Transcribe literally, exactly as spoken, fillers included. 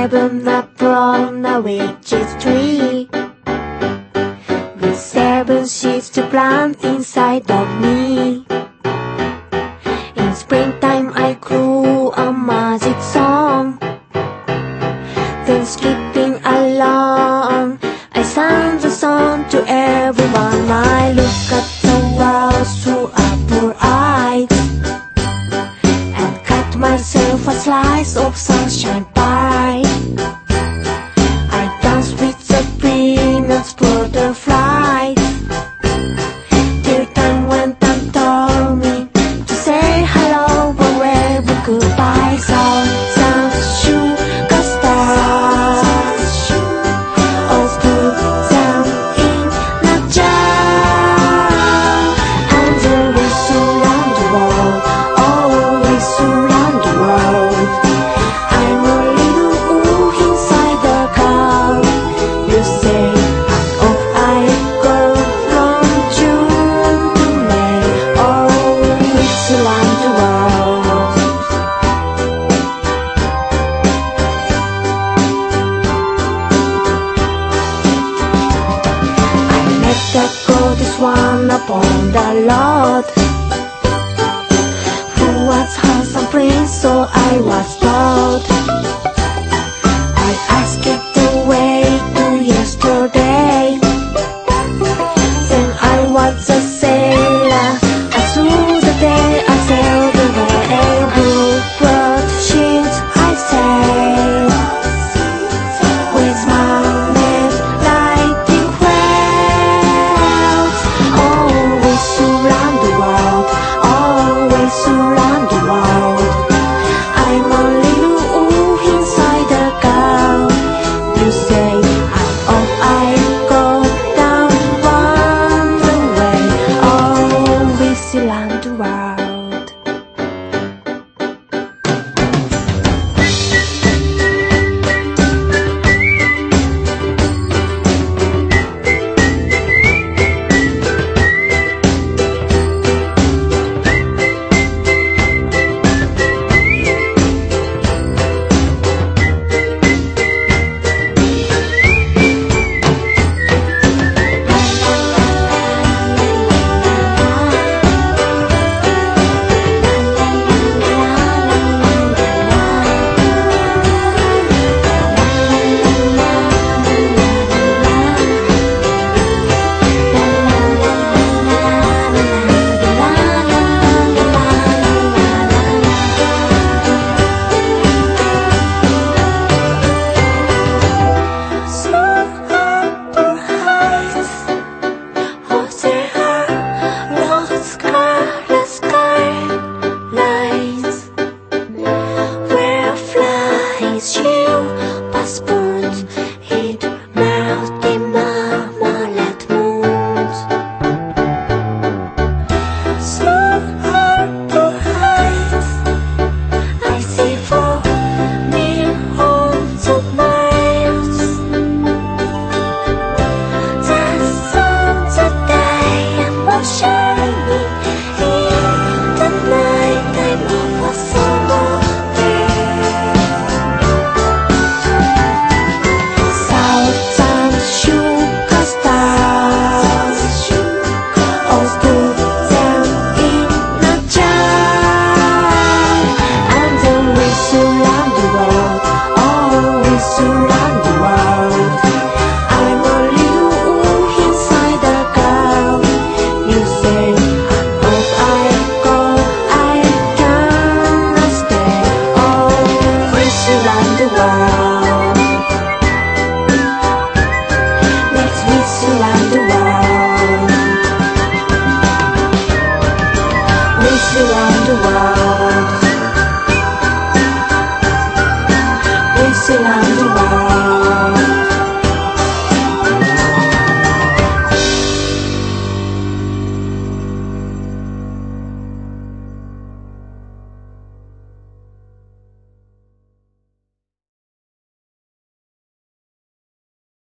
seven up on a witch's tree, with seven seeds to plant inside of me. In springtime I grew a magic song, then skipping along I sang the song to everyone. I look at the world through apple eyes and cut myself a slice of sunshine pie. I dance with the peanuts, butterflies, till time went and told me to say hello or wave goodbye. Sun, sun, sugar stars, all put them in a jar, and always around the world, always around the world. I'm a little ooh inside the car. You say oh I go from June to May, always around the world. I met the goddess one upon the Lord, who was handsome prince, so I was told. I asked it the way to yesterday, then I was a sailor, and through the day I sailed away. Blue bird sheets I sailed, with mountains lighting clouds, always around the world, always around the world. I'm a little ooh inside the car. You say I'm oh I go down one way, always around the world.